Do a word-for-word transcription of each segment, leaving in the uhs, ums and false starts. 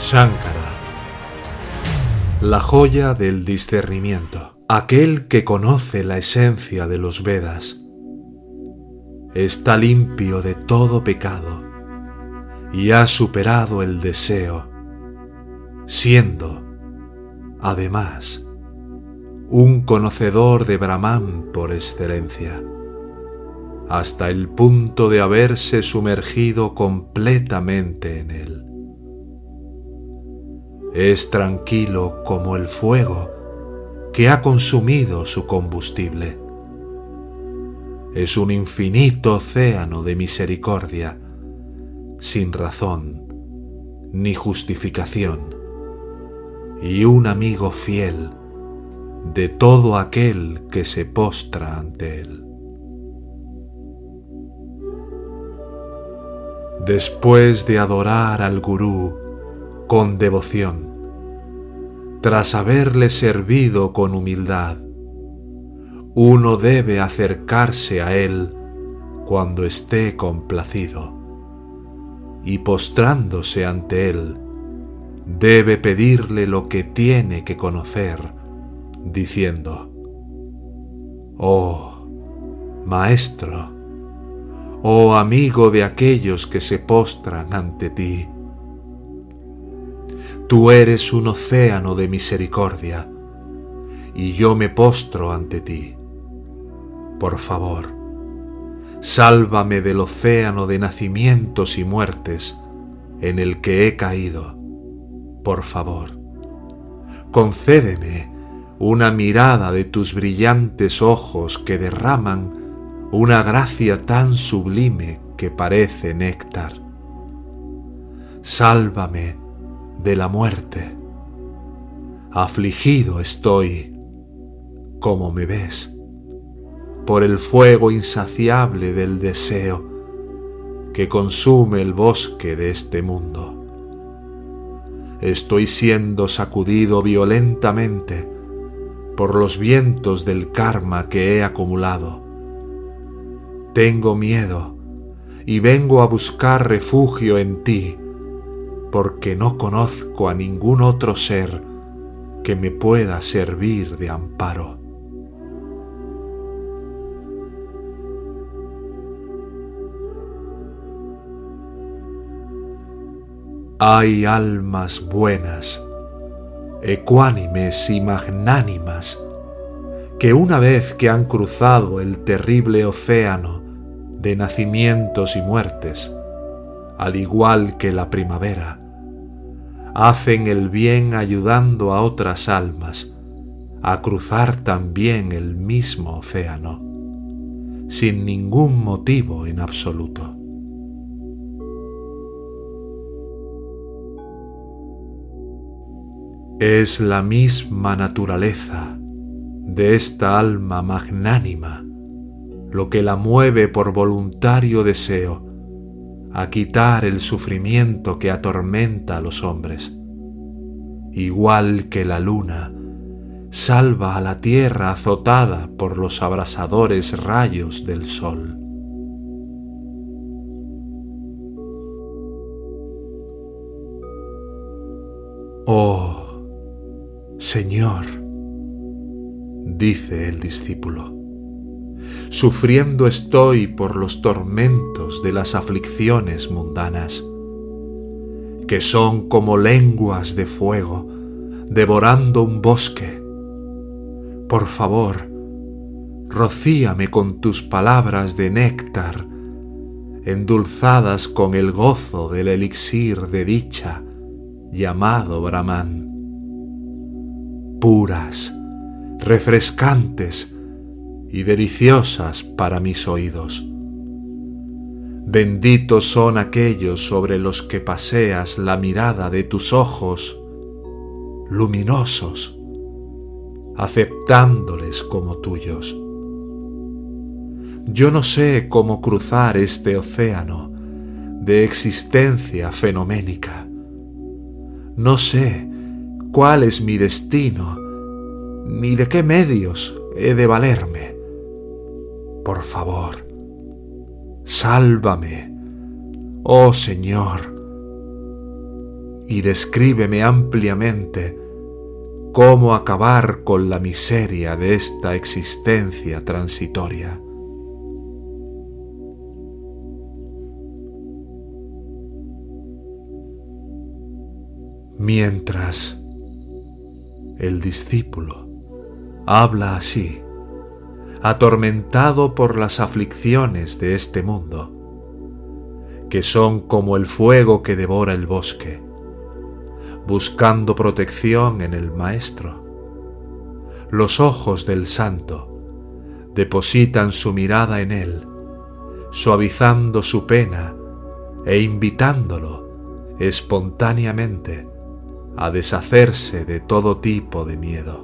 Shankara, la joya del discernimiento, aquel que conoce la esencia de los Vedas, está limpio de todo pecado y ha superado el deseo, siendo, además, un conocedor de Brahman por excelencia, hasta el punto de haberse sumergido completamente en él. Es tranquilo como el fuego que ha consumido su combustible. Es un infinito océano de misericordia, sin razón ni justificación, y un amigo fiel de todo aquel que se postra ante él. Después de adorar al Gurú con devoción, tras haberle servido con humildad, uno debe acercarse a él cuando esté complacido y, postrándose ante él, debe pedirle lo que tiene que conocer, diciendo: «Oh, Maestro, oh amigo de aquellos que se postran ante ti, tú eres un océano de misericordia y yo me postro ante ti. Por favor, sálvame del océano de nacimientos y muertes en el que he caído. Por favor, concédeme una mirada de tus brillantes ojos que derraman una gracia tan sublime que parece néctar. Sálvame de la muerte. Afligido estoy, como me ves, por el fuego insaciable del deseo que consume el bosque de este mundo. Estoy siendo sacudido violentamente por los vientos del karma que he acumulado. Tengo miedo y vengo a buscar refugio en ti, porque no conozco a ningún otro ser que me pueda servir de amparo». Hay almas buenas, ecuánimes y magnánimas, que una vez que han cruzado el terrible océano de nacimientos y muertes, al igual que la primavera, hacen el bien ayudando a otras almas a cruzar también el mismo océano, sin ningún motivo en absoluto. Es la misma naturaleza de esta alma magnánima lo que la mueve por voluntario deseo a quitar el sufrimiento que atormenta a los hombres, igual que la luna salva a la tierra azotada por los abrasadores rayos del sol. «Oh, Señor», dice el discípulo, «sufriendo estoy por los tormentos de las aflicciones mundanas, que son como lenguas de fuego devorando un bosque. Por favor, rocíame con tus palabras de néctar, endulzadas con el gozo del elixir de dicha llamado Brahman, puras, refrescantes y deliciosas para mis oídos. Benditos son aquellos sobre los que paseas la mirada de tus ojos luminosos, aceptándoles como tuyos. Yo no sé cómo cruzar este océano de existencia fenoménica. No sé cuál es mi destino, ni de qué medios he de valerme. Por favor, sálvame, oh Señor, y descríbeme ampliamente cómo acabar con la miseria de esta existencia transitoria. Mientras el discípulo habla así, atormentado por las aflicciones de este mundo, que son como el fuego que devora el bosque, buscando protección en el Maestro, los ojos del Santo depositan su mirada en él, suavizando su pena e invitándolo espontáneamente a deshacerse de todo tipo de miedo.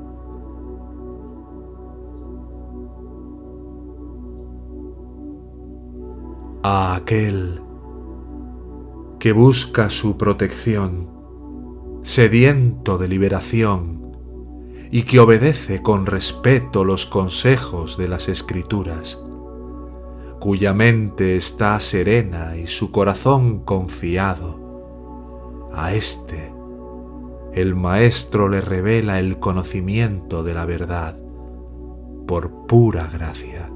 A aquel que busca su protección, sediento de liberación, y que obedece con respeto los consejos de las Escrituras, cuya mente está serena y su corazón confiado, a éste el Maestro le revela el conocimiento de la verdad por pura gracia.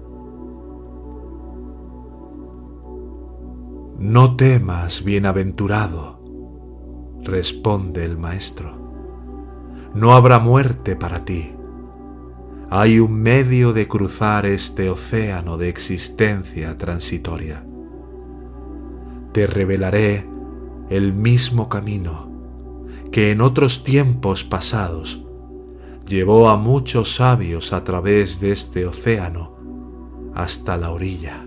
No temas, bienaventurado, responde el Maestro. No habrá muerte para ti. Hay un medio de cruzar este océano de existencia transitoria. Te revelaré el mismo camino que en otros tiempos pasados llevó a muchos sabios a través de este océano hasta la orilla.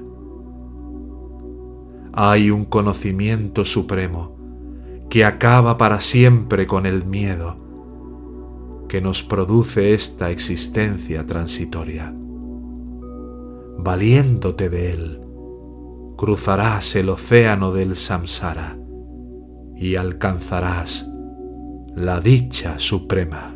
Hay un conocimiento supremo que acaba para siempre con el miedo que nos produce esta existencia transitoria. Valiéndote de él, cruzarás el océano del samsara y alcanzarás la dicha suprema.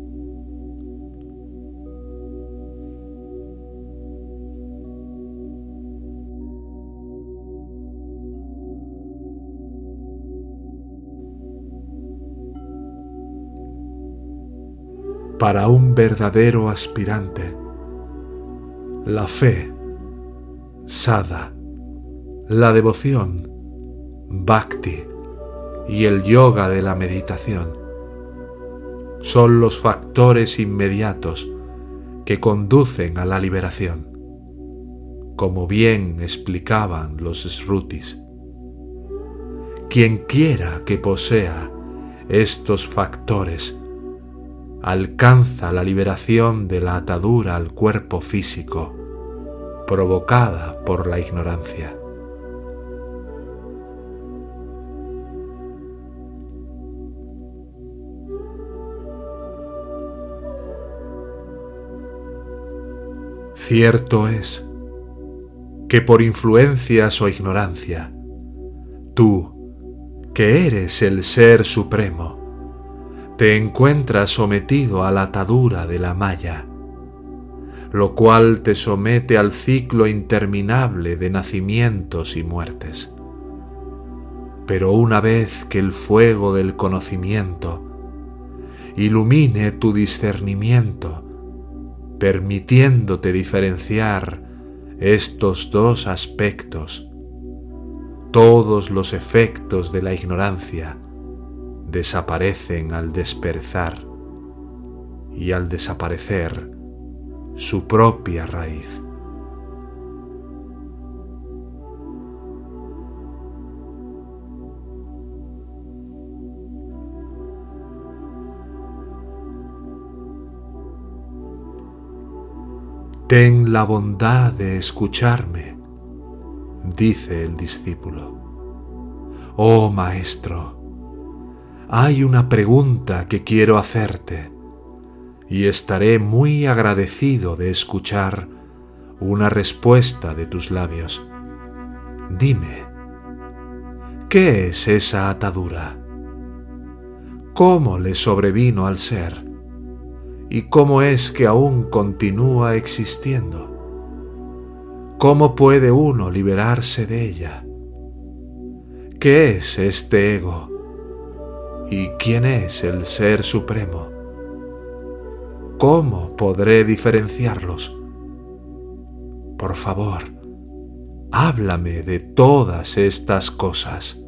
Para un verdadero aspirante, la fe, sadha, la devoción, bhakti y el yoga de la meditación son los factores inmediatos que conducen a la liberación, como bien explicaban los Srutis. Quien quiera que posea estos factores alcanza la liberación de la atadura al cuerpo físico provocada por la ignorancia. Cierto es que por influencias o ignorancia, tú, que eres el Ser Supremo, te encuentras sometido a la atadura de la maya, lo cual te somete al ciclo interminable de nacimientos y muertes. Pero una vez que el fuego del conocimiento ilumine tu discernimiento, permitiéndote diferenciar estos dos aspectos, todos los efectos de la ignorancia desaparecen al desperezar y al desaparecer su propia raíz. Ten la bondad de escucharme, dice el discípulo. Oh Maestro, hay una pregunta que quiero hacerte y estaré muy agradecido de escuchar una respuesta de tus labios. Dime, ¿qué es esa atadura? ¿Cómo le sobrevino al ser? ¿Y cómo es que aún continúa existiendo? ¿Cómo puede uno liberarse de ella? ¿Qué es este ego ¿Y quién es el Ser Supremo? ¿Cómo podré diferenciarlos? Por favor, háblame de todas estas cosas.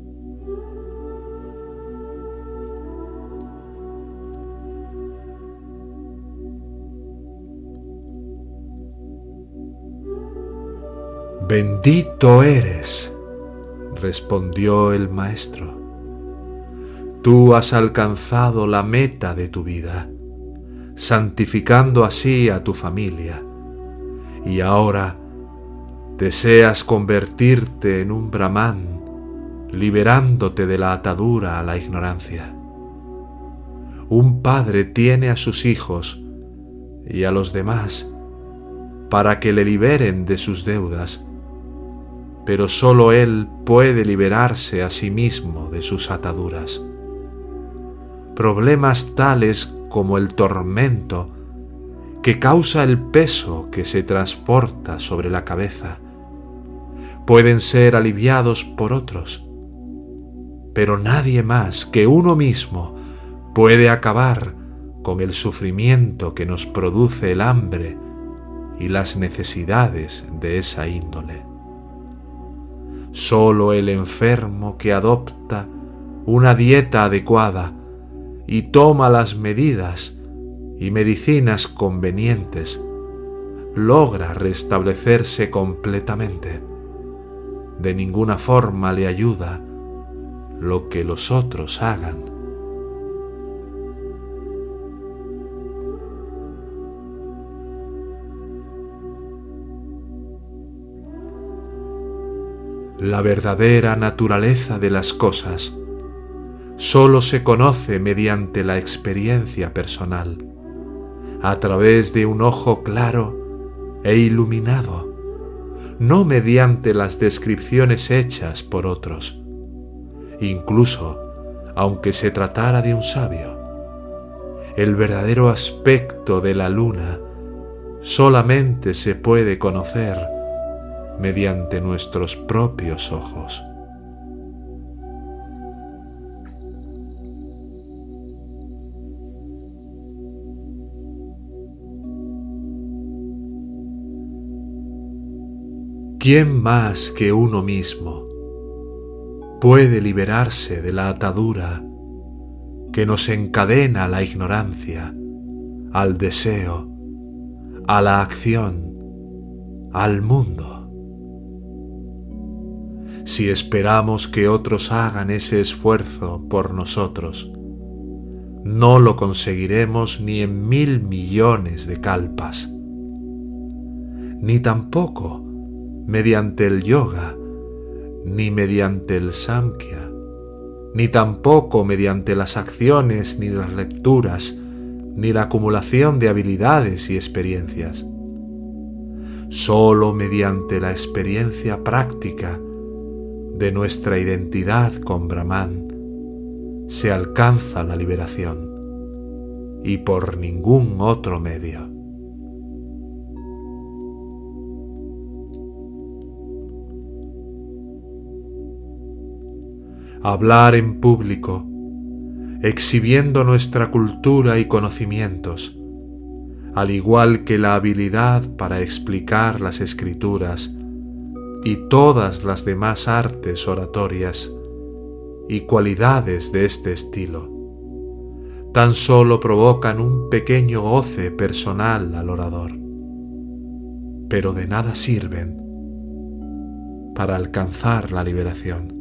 Bendito eres, respondió el maestro. Tú has alcanzado la meta de tu vida, santificando así a tu familia, y ahora deseas convertirte en un brahmán, liberándote de la atadura a la ignorancia. Un padre tiene a sus hijos y a los demás para que le liberen de sus deudas, pero sólo él puede liberarse a sí mismo de sus ataduras. Problemas tales como el tormento que causa el peso que se transporta sobre la cabeza pueden ser aliviados por otros, pero nadie más que uno mismo puede acabar con el sufrimiento que nos produce el hambre y las necesidades de esa índole. Solo el enfermo que adopta una dieta adecuada y toma las medidas y medicinas convenientes logra restablecerse completamente. De ninguna forma le ayuda lo que los otros hagan. La verdadera naturaleza de las cosas solo se conoce mediante la experiencia personal, a través de un ojo claro e iluminado, no mediante las descripciones hechas por otros, incluso aunque se tratara de un sabio. El verdadero aspecto de la luna solamente se puede conocer mediante nuestros propios ojos. ¿Quién más que uno mismo puede liberarse de la atadura que nos encadena a la ignorancia, al deseo, a la acción, al mundo? Si esperamos que otros hagan ese esfuerzo por nosotros, no lo conseguiremos ni en mil millones de kalpas, ni tampoco mediante el yoga, ni mediante el samkhya, ni tampoco mediante las acciones, ni las lecturas, ni la acumulación de habilidades y experiencias. Solo mediante la experiencia práctica de nuestra identidad con Brahman se alcanza la liberación, y por ningún otro medio. Hablar en público, exhibiendo nuestra cultura y conocimientos, al igual que la habilidad para explicar las escrituras y todas las demás artes oratorias y cualidades de este estilo, tan solo provocan un pequeño goce personal al orador, pero de nada sirven para alcanzar la liberación.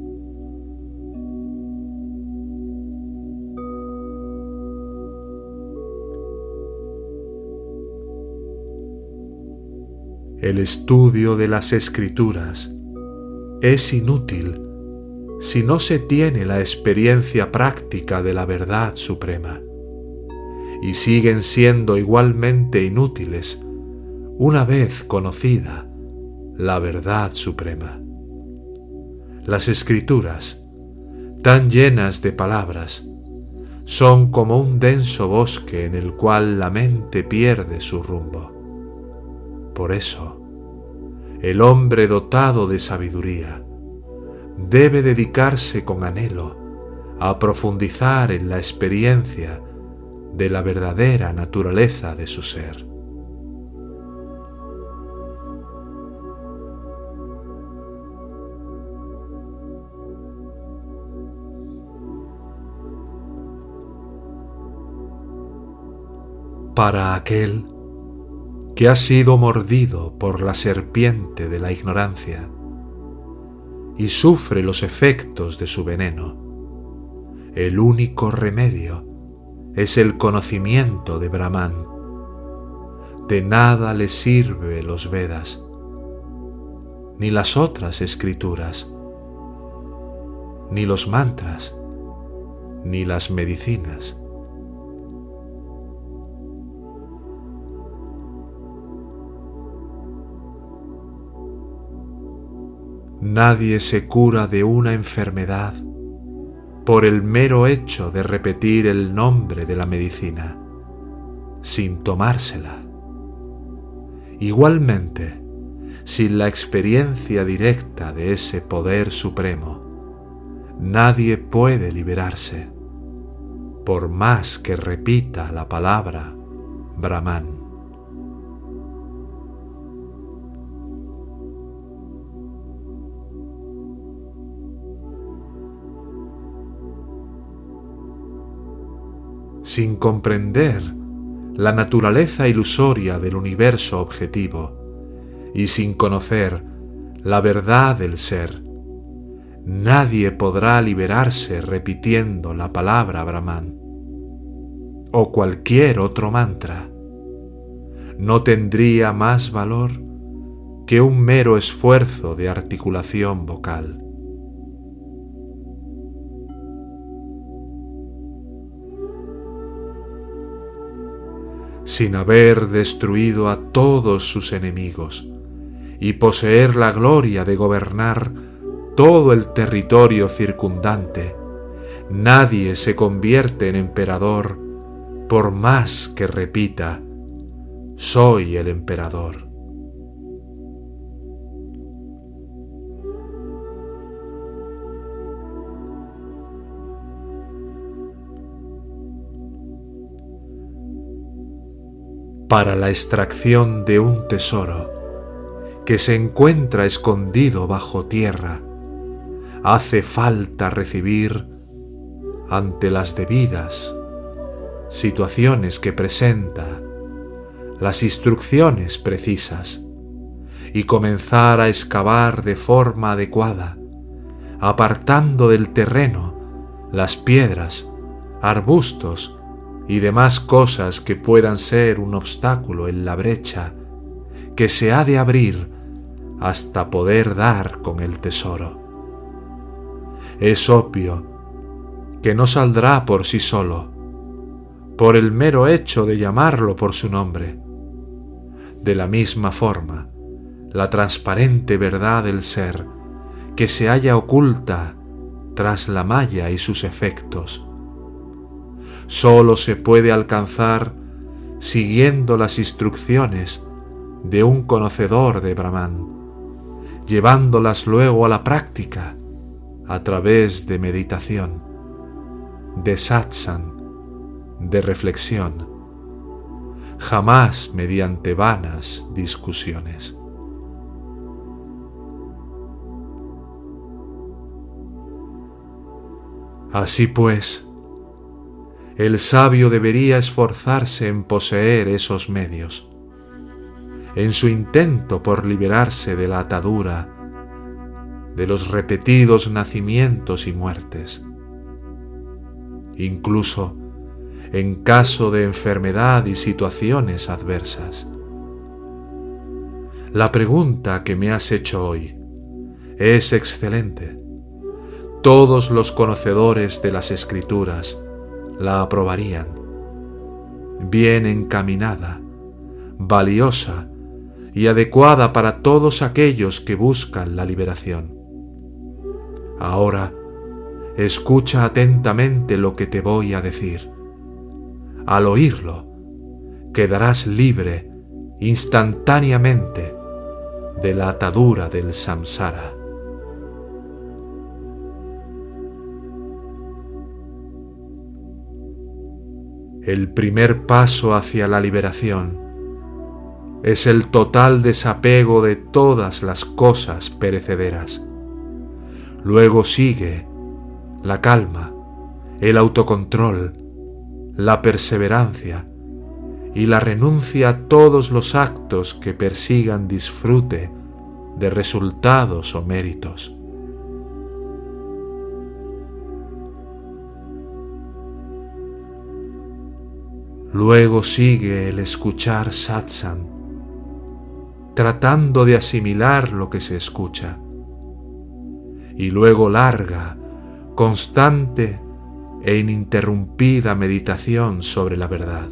El estudio de las Escrituras es inútil si no se tiene la experiencia práctica de la verdad suprema, y siguen siendo igualmente inútiles una vez conocida la verdad suprema. Las Escrituras, tan llenas de palabras, son como un denso bosque en el cual la mente pierde su rumbo. Por eso, el hombre dotado de sabiduría debe dedicarse con anhelo a profundizar en la experiencia de la verdadera naturaleza de su ser. Para aquel que ha sido mordido por la serpiente de la ignorancia y sufre los efectos de su veneno, el único remedio es el conocimiento de Brahman. De nada le sirve los Vedas, ni las otras escrituras, ni los mantras, ni las medicinas. Nadie se cura de una enfermedad por el mero hecho de repetir el nombre de la medicina, sin tomársela. Igualmente, sin la experiencia directa de ese poder supremo, nadie puede liberarse, por más que repita la palabra Brahman. Sin comprender la naturaleza ilusoria del universo objetivo y sin conocer la verdad del ser, nadie podrá liberarse repitiendo la palabra Brahman o cualquier otro mantra. No tendría más valor que un mero esfuerzo de articulación vocal. Sin haber destruido a todos sus enemigos y poseer la gloria de gobernar todo el territorio circundante, nadie se convierte en emperador por más que repita: soy el emperador. Para la extracción de un tesoro que se encuentra escondido bajo tierra, hace falta recibir, ante las debidas situaciones que presenta, las instrucciones precisas y comenzar a excavar de forma adecuada, apartando del terreno las piedras, arbustos y demás cosas que puedan ser un obstáculo en la brecha que se ha de abrir hasta poder dar con el tesoro. Es obvio que no saldrá por sí solo, por el mero hecho de llamarlo por su nombre. De la misma forma, la transparente verdad del ser que se halla oculta tras la malla y sus efectos, solo se puede alcanzar siguiendo las instrucciones de un conocedor de Brahman, llevándolas luego a la práctica a través de meditación, de satsang, de reflexión, jamás mediante vanas discusiones. Así pues, el sabio debería esforzarse en poseer esos medios, en su intento por liberarse de la atadura de los repetidos nacimientos y muertes. Incluso en caso de enfermedad y situaciones adversas. La pregunta que me has hecho hoy es excelente. Todos los conocedores de las Escrituras la aprobarían. Bien encaminada, valiosa y adecuada para todos aquellos que buscan la liberación. Ahora, escucha atentamente lo que te voy a decir. Al oírlo, quedarás libre instantáneamente de la atadura del samsara. El primer paso hacia la liberación es el total desapego de todas las cosas perecederas. Luego sigue la calma, el autocontrol, la perseverancia y la renuncia a todos los actos que persigan disfrute de resultados o méritos. Luego sigue el escuchar satsang, tratando de asimilar lo que se escucha. Y luego larga, constante e ininterrumpida meditación sobre la verdad.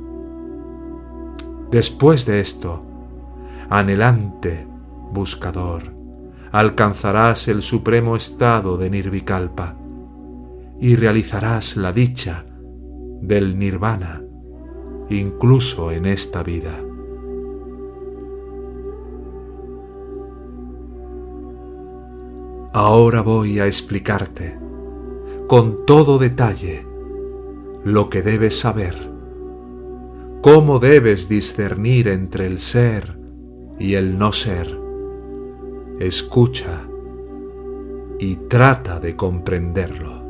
Después de esto, anhelante buscador, alcanzarás el supremo estado de Nirvikalpa y realizarás la dicha del nirvana incluso en esta vida. Ahora voy a explicarte con todo detalle lo que debes saber, cómo debes discernir entre el ser y el no ser. Escucha y trata de comprenderlo.